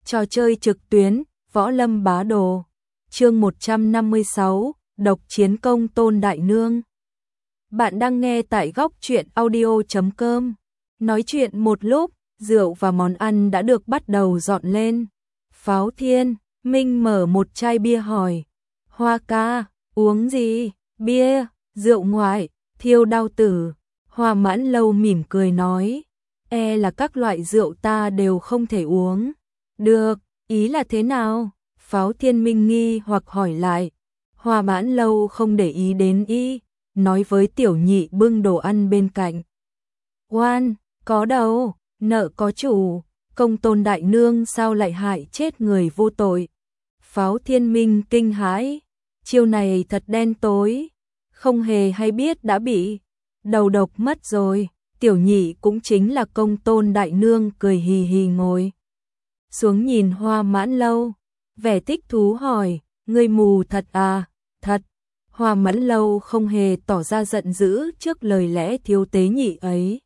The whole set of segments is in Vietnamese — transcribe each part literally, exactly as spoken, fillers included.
Trò chơi trực tuyến, Võ Lâm Bá Đồ. Chương một trăm năm mươi sáu, Độc chiến công tôn đại nương. Bạn đang nghe tại góc truyện audio chấm com. Nói chuyện một lúc, rượu và món ăn đã được bắt đầu dọn lên. Pháo Thiên, Minh mở một chai bia hỏi. Hoa ca, uống gì? Bia, rượu ngoại, Thiêu Đao Tử. Hoa Mãn Lâu mỉm cười nói. E là các loại rượu ta đều không thể uống. Được, ý là thế nào? Pháo Thiên Minh nghi hoặc hỏi lại. Hoa Mãn Lâu không để ý đến y, nói với Tiểu Nhị bưng đồ ăn bên cạnh. Oan, có đâu, nợ có chủ, công tôn đại nương sao lại hại chết người vô tội. Pháo Thiên Minh kinh hãi, chiêu này thật đen tối, không hề hay biết đã bị đầu độc mất rồi. Tiểu Nhị cũng chính là công tôn đại nương cười hì hì ngồi xuống nhìn Hoa Mãn Lâu, vẻ thích thú hỏi, ngươi mù thật à? Thật. Hoa Mãn Lâu không hề tỏ ra giận dữ trước lời lẽ thiếu tế nhị ấy.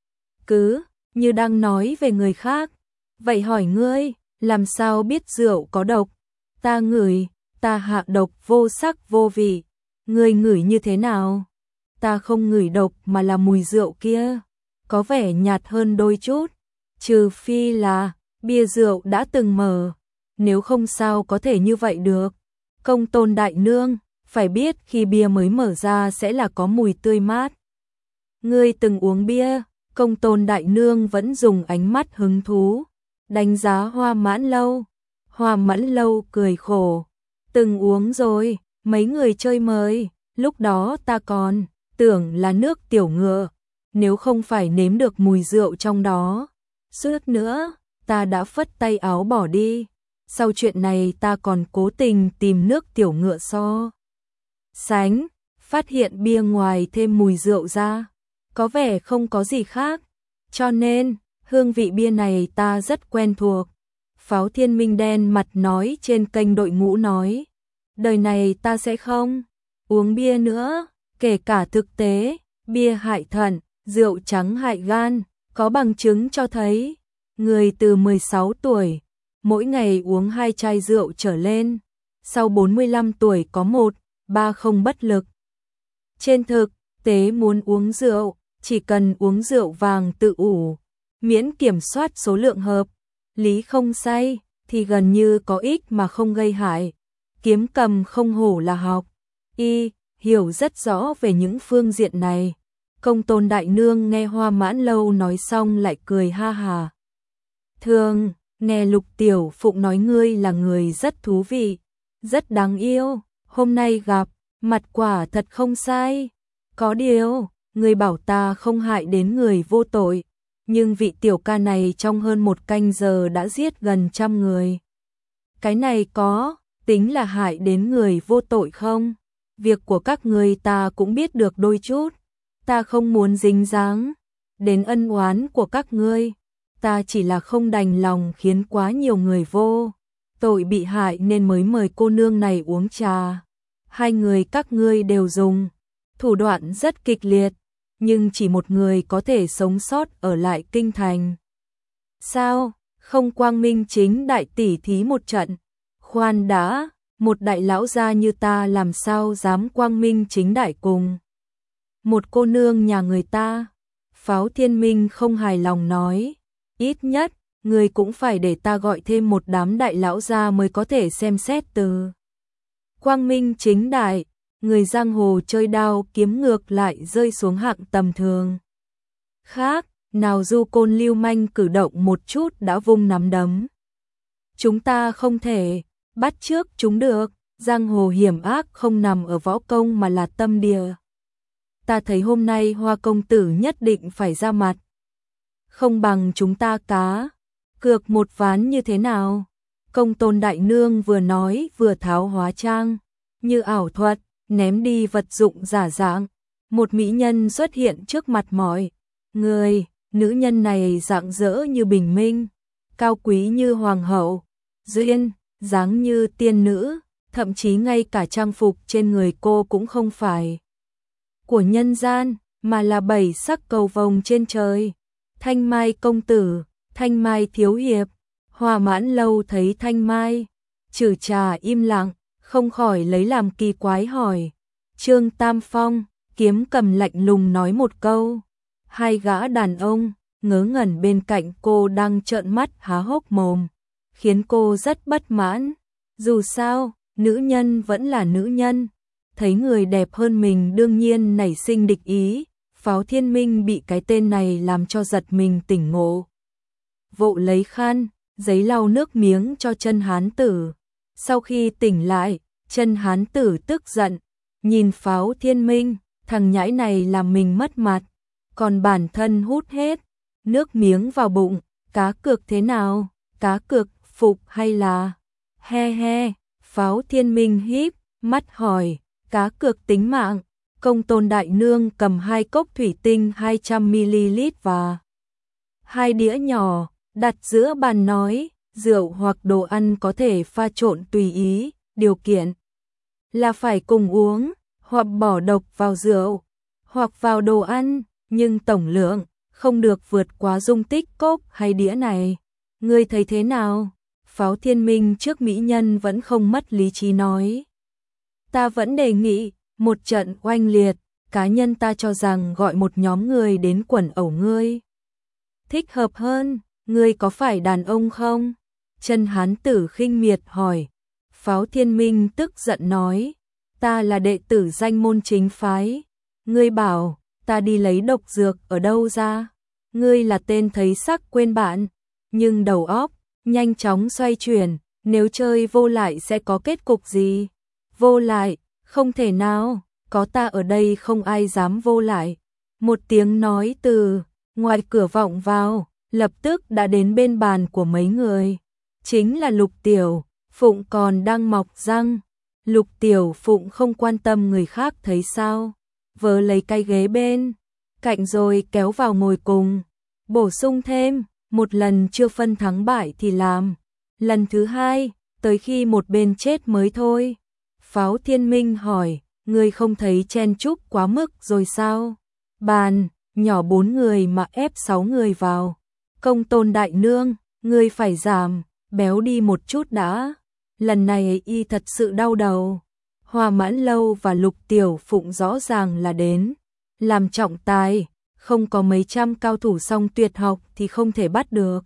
Cứ như đang nói về người khác. Vậy hỏi ngươi, làm sao biết rượu có độc? Ta ngửi, ta hạ độc vô sắc vô vị. Ngươi ngửi như thế nào? Ta không ngửi độc mà là mùi rượu kia, có vẻ nhạt hơn đôi chút, trừ phi là bia rượu đã từng mở, nếu không sao có thể như vậy được. Công tôn đại nương, phải biết khi bia mới mở ra sẽ là có mùi tươi mát. Ngươi từng uống bia? Công tôn đại nương vẫn dùng ánh mắt hứng thú đánh giá Hoa Mãn Lâu. Hoa Mãn Lâu cười khổ, từng uống rồi, mấy người chơi mời, lúc đó ta còn tưởng là nước tiểu ngựa, nếu không phải nếm được mùi rượu trong đó, suýt nữa ta đã phất tay áo bỏ đi. Sau chuyện này ta còn cố tình tìm nước tiểu ngựa so sánh, phát hiện bia ngoài thêm mùi rượu ra, có vẻ không có gì khác, cho nên hương vị bia này ta rất quen thuộc. Pháo Thiên Minh đen mặt nói trên kênh đội ngũ nói, đời này ta sẽ không uống bia nữa, kể cả thực tế, bia hại thận, rượu trắng hại gan, có bằng chứng cho thấy, người từ mười sáu tuổi, mỗi ngày uống hai chai rượu trở lên, sau bốn mươi lăm tuổi có một, ba không bất lực. Trên thực tế muốn uống rượu, chỉ cần uống rượu vàng tự ủ, miễn kiểm soát số lượng hợp lý không say, thì gần như có ích mà không gây hại. Kiếm cầm không hổ là học y, hiểu rất rõ về những phương diện này. Công tôn đại nương nghe Hoa Mãn Lâu nói xong lại cười ha hà. Thường, nghe Lục Tiểu Phụng nói ngươi là người rất thú vị, rất đáng yêu, hôm nay gặp, mặt quả thật không sai. Có điều, ngươi bảo ta không hại đến người vô tội, nhưng vị tiểu ca này trong hơn một canh giờ đã giết gần trăm người. Cái này có tính là hại đến người vô tội không? Việc của các ngươi ta cũng biết được đôi chút, ta không muốn dính dáng đến ân oán của các ngươi, ta chỉ là không đành lòng khiến quá nhiều người vô tội bị hại nên mới mời cô nương này uống trà. Hai người các ngươi đều dùng thủ đoạn rất kịch liệt, nhưng chỉ một người có thể sống sót ở lại kinh thành. Sao, không quang minh chính đại tỉ thí một trận? Khoan đã, một đại lão gia như ta làm sao dám quang minh chính đại cùng một cô nương nhà người ta? Pháo Thiên Minh không hài lòng nói, ít nhất, người cũng phải để ta gọi thêm một đám đại lão gia mới có thể xem xét từ quang minh chính đại. Người giang hồ chơi đao kiếm ngược lại rơi xuống hạng tầm thường. Khác, nào du côn lưu manh cử động một chút đã vung nắm đấm. Chúng ta không thể bắt chước chúng được, giang hồ hiểm ác không nằm ở võ công mà là tâm địa. Ta thấy hôm nay Hoa công tử nhất định phải ra mặt. Không bằng chúng ta cá cược một ván như thế nào? Công tôn đại nương vừa nói vừa tháo hóa trang, như ảo thuật, ném đi vật dụng giả dạng. Một mỹ nhân xuất hiện trước mặt mọi người, nữ nhân này rạng rỡ như bình minh, cao quý như hoàng hậu, duyên, dáng như tiên nữ, thậm chí ngay cả trang phục trên người cô cũng không phải của nhân gian, mà là bảy sắc cầu vồng trên trời. Thanh Mai công tử, Thanh Mai thiếu hiệp. Hoa Mãn Lâu thấy Thanh Mai, Trừ Trà im lặng, không khỏi lấy làm kỳ quái hỏi. Trương Tam Phong, Kiếm Cầm lạnh lùng nói một câu. Hai gã đàn ông ngớ ngẩn bên cạnh cô đang trợn mắt há hốc mồm, khiến cô rất bất mãn. Dù sao, nữ nhân vẫn là nữ nhân, thấy người đẹp hơn mình đương nhiên nảy sinh địch ý. Pháo Thiên Minh bị cái tên này làm cho giật mình tỉnh ngộ. Vội lấy khăn, giấy lau nước miếng cho chân hán tử. Sau khi tỉnh lại, chân hán tử tức giận, nhìn Pháo Thiên Minh, thằng nhãi này làm mình mất mặt, còn bản thân hút hết nước miếng vào bụng. Cá cược thế nào? Cá cược phục hay là? He he, Pháo Thiên Minh híp mắt hỏi. Cá cược tính mạng. Công Tôn đại nương cầm hai cốc thủy tinh hai trăm mi li lít và hai đĩa nhỏ, đặt giữa bàn nói, rượu hoặc đồ ăn có thể pha trộn tùy ý, điều kiện là phải cùng uống, hoặc bỏ độc vào rượu, hoặc vào đồ ăn, nhưng tổng lượng không được vượt quá dung tích cốc hay đĩa này. Ngươi thấy thế nào? Pháo Thiên Minh trước mỹ nhân vẫn không mất lý trí nói. Ta vẫn đề nghị một trận oanh liệt, cá nhân ta cho rằng gọi một nhóm người đến quần ẩu ngươi thích hợp hơn. Ngươi có phải đàn ông không? Chân hán tử khinh miệt hỏi. Pháo Thiên Minh tức giận nói, ta là đệ tử danh môn chính phái. Ngươi bảo ta đi lấy độc dược ở đâu ra? Ngươi là tên thấy sắc quên bạn, nhưng đầu óc nhanh chóng xoay chuyển. Nếu chơi vô lại sẽ có kết cục gì? Vô lại? Không thể nào, có ta ở đây không ai dám vô lại. Một tiếng nói từ ngoài cửa vọng vào, lập tức đã đến bên bàn của mấy người. Chính là Lục Tiểu Phụng còn đang mọc răng. Lục Tiểu Phụng không quan tâm người khác thấy sao, vớ lấy cái ghế bên cạnh rồi kéo vào ngồi cùng. Bổ sung thêm, một lần chưa phân thắng bại thì làm lần thứ hai, tới khi một bên chết mới thôi. Pháo Thiên Minh hỏi, ngươi không thấy chen chúc quá mức rồi sao? Bàn nhỏ bốn người mà ép sáu người vào. Công Tôn đại nương, ngươi phải giảm béo đi một chút đã. Lần này y thật sự đau đầu. Hoa Mãn Lâu và Lục Tiểu Phụng rõ ràng là đến làm trọng tài, không có mấy trăm cao thủ song tuyệt học thì không thể bắt được.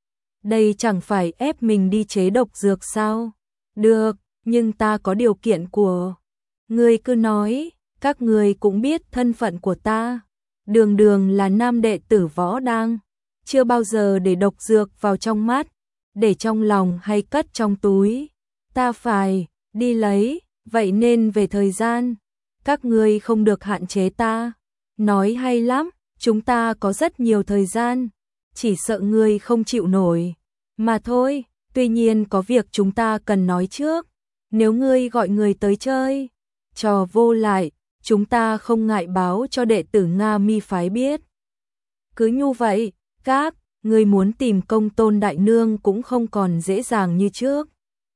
Đây chẳng phải ép mình đi chế độc dược sao? Được, nhưng ta có điều kiện của. Ngươi cứ nói, các ngươi cũng biết thân phận của ta. Đường đường là nam đệ tử võ đang, chưa bao giờ để độc dược vào trong mắt, để trong lòng hay cất trong túi. Ta phải đi lấy, vậy nên về thời gian, các ngươi không được hạn chế ta. Nói hay lắm, chúng ta có rất nhiều thời gian, chỉ sợ ngươi không chịu nổi. Mà thôi, tuy nhiên có việc chúng ta cần nói trước. Nếu ngươi gọi người tới chơi trò vô lại, chúng ta không ngại báo cho đệ tử Nga Mi phái biết. Cứ như vậy, các ngươi muốn tìm Công Tôn đại nương cũng không còn dễ dàng như trước.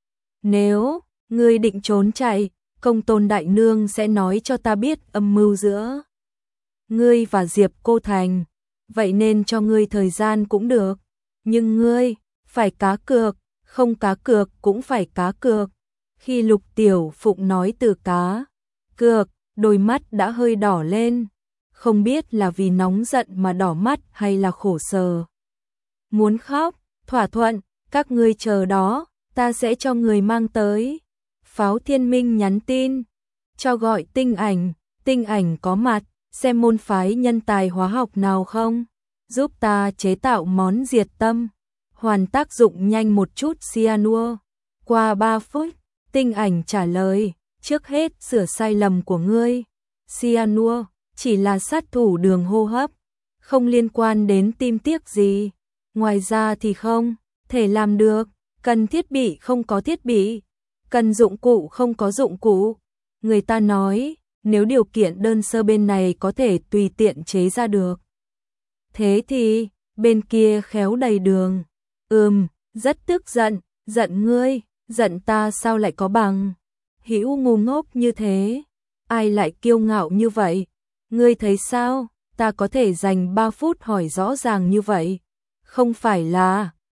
Nếu ngươi định trốn chạy, Công Tôn đại nương sẽ nói cho ta biết âm mưu giữa ngươi và Diệp Cô Thành, vậy nên cho ngươi thời gian cũng được, nhưng ngươi phải cá cược, không cá cược cũng phải cá cược. Khi Lục Tiểu Phụng nói từ cá cược, đôi mắt đã hơi đỏ lên, không biết là vì nóng giận mà đỏ mắt hay là khổ sở. Muốn khóc, thỏa thuận, các ngươi chờ đó, ta sẽ cho người mang tới. Pháo Thiên Minh nhắn tin, cho gọi Tinh Ảnh, Tinh Ảnh có mặt, xem môn phái nhân tài hóa học nào không, giúp ta chế tạo món diệt tâm, hoàn tác dụng nhanh một chút cyanua. Qua ba phút, Tinh Ảnh trả lời, trước hết sửa sai lầm của ngươi. Cyanua chỉ là sát thủ đường hô hấp, không liên quan đến tim tiếc gì. Ngoài ra thì không thể làm được, cần thiết bị không có thiết bị, cần dụng cụ không có dụng cụ. Người ta nói, nếu điều kiện đơn sơ bên này có thể tùy tiện chế ra được, thế thì bên kia khéo đầy đường. Ừm, rất tức giận, giận ngươi, giận ta sao lại có bằng hữu ngu ngốc như thế, ai lại kiêu ngạo như vậy. Ngươi thấy sao, ta có thể dành ba phút hỏi rõ ràng như vậy, không phải là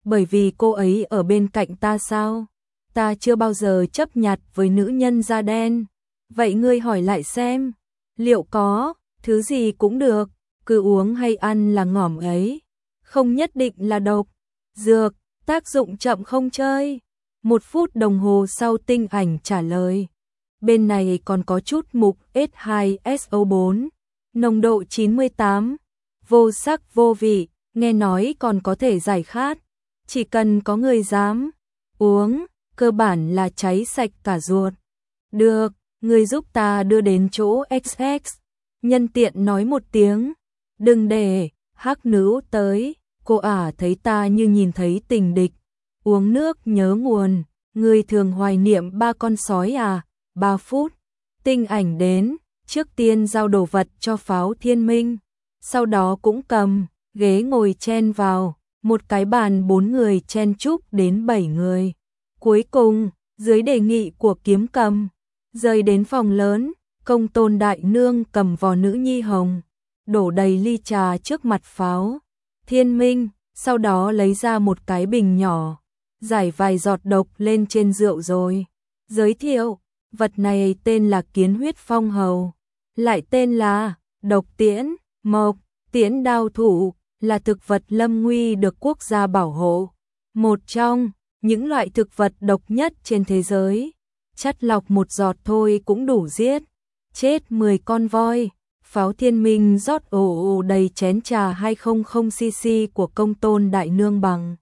Bởi vì cô ấy ở bên cạnh ta sao? Ta chưa bao giờ chấp nhặt với nữ nhân da đen. Vậy ngươi hỏi lại xem, liệu có, thứ gì cũng được, cứ uống hay ăn là ngỏm ấy. Không nhất định là độc, dược, tác dụng chậm không chơi. Một phút đồng hồ sau Tinh Ảnh trả lời. Bên này còn có chút mục S hai S O bốn, nồng độ chín mươi tám, vô sắc vô vị, nghe nói còn có thể giải khát. Chỉ cần có người dám uống, cơ bản là cháy sạch cả ruột. Được, người giúp ta đưa đến chỗ X X. Nhân tiện nói một tiếng, đừng để hắc nữ tới, cô ả thấy ta như nhìn thấy tình địch. Uống nước nhớ nguồn, người thường hoài niệm ba con sói à? Ba phút, Tinh Ảnh đến, trước tiên giao đồ vật cho Pháo Thiên Minh, sau đó cũng cầm ghế ngồi chen vào, một cái bàn bốn người chen chúc đến bảy người. Cuối cùng, dưới đề nghị của Kiếm Cầm, rời đến phòng lớn, Công Tôn đại nương cầm vò nữ nhi hồng, đổ đầy ly trà trước mặt Pháo Thiên Minh, sau đó lấy ra một cái bình nhỏ, giải vài giọt độc lên trên rượu rồi giới thiệu, vật này tên là Kiến Huyết Phong Hầu, lại tên là Độc Tiễn, Mộc Tiễn Đao Thủ, là thực vật lâm nguy được quốc gia bảo hộ, một trong những loại thực vật độc nhất trên thế giới. Chắt lọc một giọt thôi cũng đủ giết chết mười con voi. Pháo Thiên Minh rót ồ ồ đầy chén trà hai trăm xê xê của Công Tôn đại nương bằng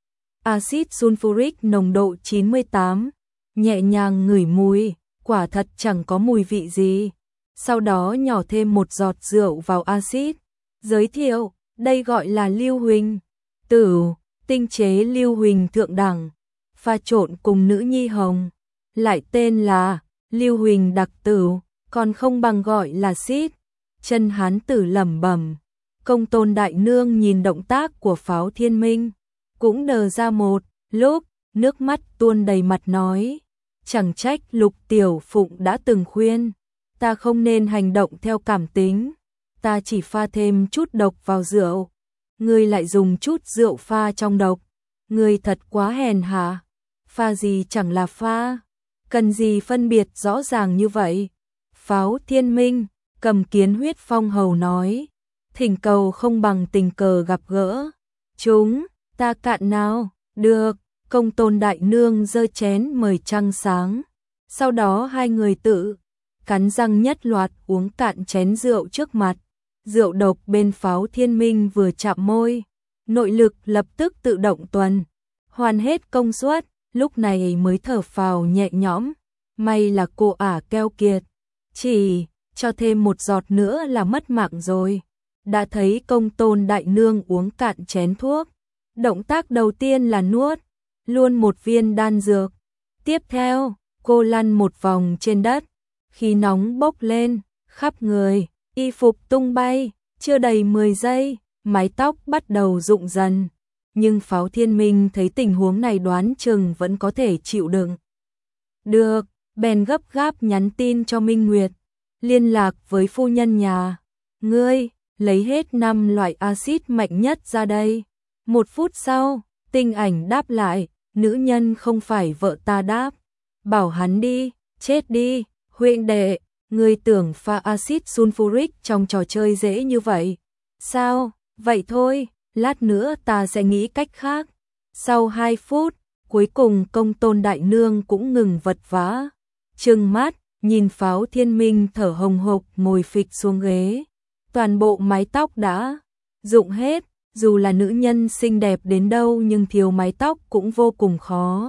axit sulfuric nồng độ chín mươi tám, nhẹ nhàng ngửi mùi, quả thật chẳng có mùi vị gì. Sau đó nhỏ thêm một giọt rượu vào axit, giới thiệu, đây gọi là lưu huỳnh tửu, tinh chế lưu huỳnh thượng đẳng, pha trộn cùng nữ nhi hồng, lại tên là lưu huỳnh đặc tửu, còn không bằng gọi là xít. Chân hán tử lẩm bẩm. Công Tôn đại nương nhìn động tác của Pháo Thiên Minh, cũng đờ ra một lúc, nước mắt tuôn đầy mặt nói, chẳng trách Lục Tiểu Phụng đã từng khuyên, ta không nên hành động theo cảm tính, ta chỉ pha thêm chút độc vào rượu, ngươi lại dùng chút rượu pha trong độc, ngươi thật quá hèn hạ, pha gì chẳng là pha, cần gì phân biệt rõ ràng như vậy. Pháo Thiên Minh cầm Kiến Huyết Phong Hầu nói, thỉnh cầu không bằng tình cờ gặp gỡ, chúng ta cạn nào, được. Công Tôn đại nương giơ chén mời trăng sáng, sau đó hai người tự cắn răng nhất loạt uống cạn chén rượu trước mặt. Rượu độc bên Pháo Thiên Minh vừa chạm môi, nội lực lập tức tự động tuần hoàn hết công suất, lúc này mới thở phào nhẹ nhõm. May là cô ả keo kiệt, chỉ cho thêm một giọt nữa là mất mạng rồi. Đã thấy Công Tôn đại nương uống cạn chén thuốc, động tác đầu tiên là nuốt luôn một viên đan dược. Tiếp theo, cô lăn một vòng trên đất, khí nóng bốc lên khắp người, y phục tung bay, chưa đầy mười giây, mái tóc bắt đầu rụng dần. Nhưng Pháo Thiên Minh thấy tình huống này đoán chừng vẫn có thể chịu đựng được, bèn gấp gáp nhắn tin cho Minh Nguyệt, liên lạc với phu nhân nhà, ngươi lấy hết năm loại axit mạnh nhất ra đây. Một phút sau, Tinh Ảnh đáp lại, nữ nhân không phải vợ ta đáp, bảo hắn đi, chết đi, huynh đệ, ngươi tưởng pha axit sulfuric trong trò chơi dễ như vậy? Sao? Vậy thôi, lát nữa ta sẽ nghĩ cách khác. Sau hai phút, cuối cùng Công Tôn đại nương cũng ngừng vật vã, trừng mắt, nhìn Pháo Thiên Minh thở hồng hộc ngồi phịch xuống ghế, toàn bộ mái tóc đã rụng hết. Dù là nữ nhân xinh đẹp đến đâu nhưng thiếu mái tóc cũng vô cùng khó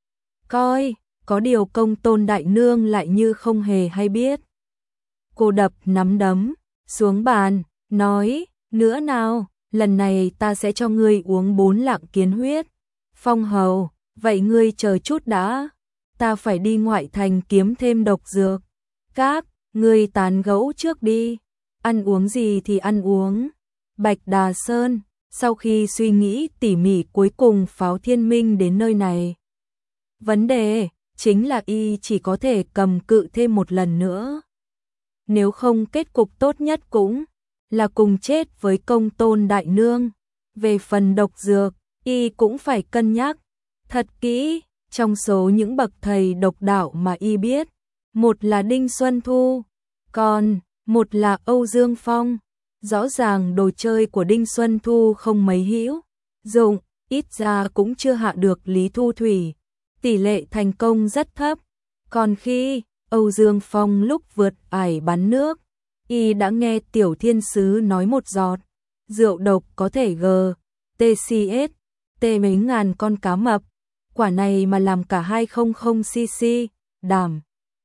coi, có điều Công Tôn đại nương lại như không hề hay biết. Cô đập nắm đấm xuống bàn, nói, nữa nào, lần này ta sẽ cho ngươi uống bốn lạng Kiến Huyết Phong Hầu, vậy ngươi chờ chút đã, ta phải đi ngoại thành kiếm thêm độc dược. Các ngươi tán gẫu trước đi, ăn uống gì thì ăn uống. Bạch Đà Sơn. Sau khi suy nghĩ tỉ mỉ cuối cùng Pháo Thiên Minh đến nơi này. Vấn đề chính là y chỉ có thể cầm cự thêm một lần nữa. Nếu không kết cục tốt nhất cũng là cùng chết với Công Tôn đại nương. Về phần độc dược, y cũng phải cân nhắc thật kỹ. Trong số những bậc thầy độc đạo mà y biết, một là Đinh Xuân Thu, còn một là Âu Dương Phong. Rõ ràng đồ chơi của Đinh Xuân Thu không mấy hữu dụng, ít ra cũng chưa hạ được Lý Thu Thủy, tỷ lệ thành công rất thấp. Còn khi Âu Dương Phong lúc vượt ải bắn nước, y đã nghe Tiểu Thiên Sứ nói một giọt rượu độc có thể G T C S T mấy ngàn con cá mập, quả này mà làm cả hai trăm cc, đảm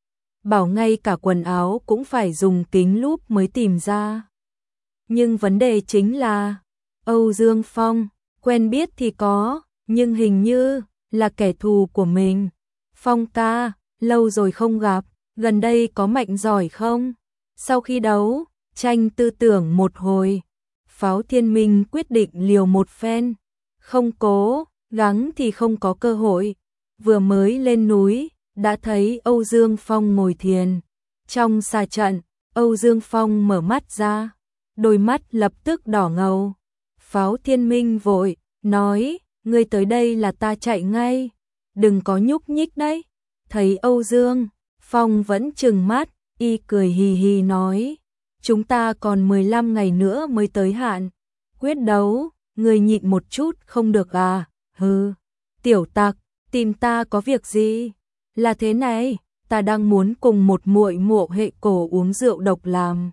bảo ngay cả quần áo cũng phải dùng kính lúp mới tìm ra. Nhưng vấn đề chính là Âu Dương Phong quen biết thì có, nhưng hình như là kẻ thù của mình. Phong ca, lâu rồi không gặp, gần đây có mạnh giỏi không? Sau khi đấu tranh tư tưởng một hồi, Pháo Thiên Minh quyết định liều một phen, không cố gắng thì không có cơ hội. Vừa mới lên núi đã thấy Âu Dương Phong ngồi thiền. Trong xà trận, Âu Dương Phong mở mắt ra, đôi mắt lập tức đỏ ngầu. Pháo Thiên Minh vội nói, ngươi tới đây là ta chạy ngay, đừng có nhúc nhích đấy. Thấy Âu Dương Phong vẫn trừng mắt, y cười hì hì nói, chúng ta còn mười lăm ngày nữa mới tới hạn quyết đấu, ngươi nhịn một chút không được à? Hừ, tiểu tặc, tìm ta có việc gì? Là thế này, ta đang muốn cùng một muội muội hệ cổ uống rượu độc làm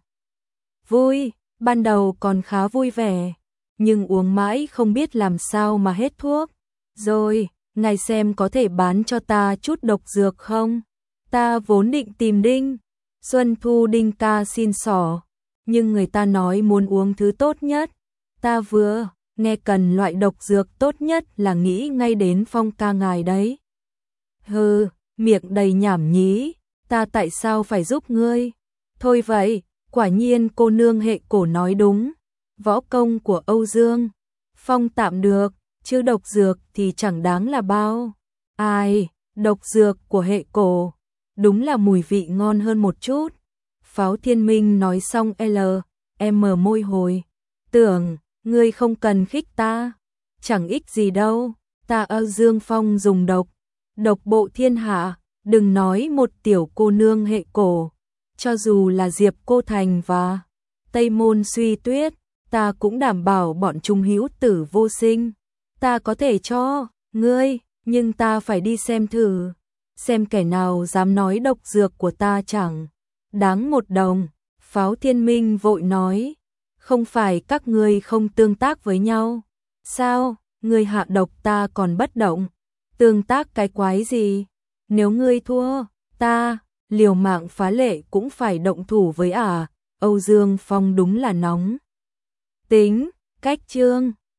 vui, ban đầu còn khá vui vẻ, nhưng uống mãi không biết làm sao mà hết thuốc. Rồi, ngài xem có thể bán cho ta chút độc dược không? Ta vốn định tìm Đinh Xuân Thu Đinh ca xin xỏ, nhưng người ta nói muốn uống thứ tốt nhất. Ta vừa nghe cần loại độc dược tốt nhất là nghĩ ngay đến Phong ca ngài đấy. Hừ, miệng đầy nhảm nhí, ta tại sao phải giúp ngươi? Thôi vậy, quả nhiên cô nương hệ cổ nói đúng, võ công của Âu Dương Phong tạm được, chứ độc dược thì chẳng đáng là bao. Ai, độc dược của hệ cổ, đúng là mùi vị ngon hơn một chút. Pháo Thiên Minh nói xong L, M môi hồi, tưởng, ngươi không cần khích ta, chẳng ích gì đâu, ta Âu Dương Phong dùng độc, độc bộ thiên hạ, đừng nói một tiểu cô nương hệ cổ, cho dù là Diệp Cô Thành và Tây Môn Suy Tuyết, ta cũng đảm bảo bọn chúng hữu tử vô sinh. Ta có thể cho ngươi, nhưng ta phải đi xem thử, xem kẻ nào dám nói độc dược của ta chẳng đáng một đồng. Pháo Thiên Minh vội nói, không phải các ngươi không tương tác với nhau sao? Ngươi hạ độc ta còn bất động, tương tác cái quái gì? Nếu ngươi thua, ta liều mạng phá lệ cũng phải động thủ với ả. Âu Dương Phong đúng là nóng tính. Cách chương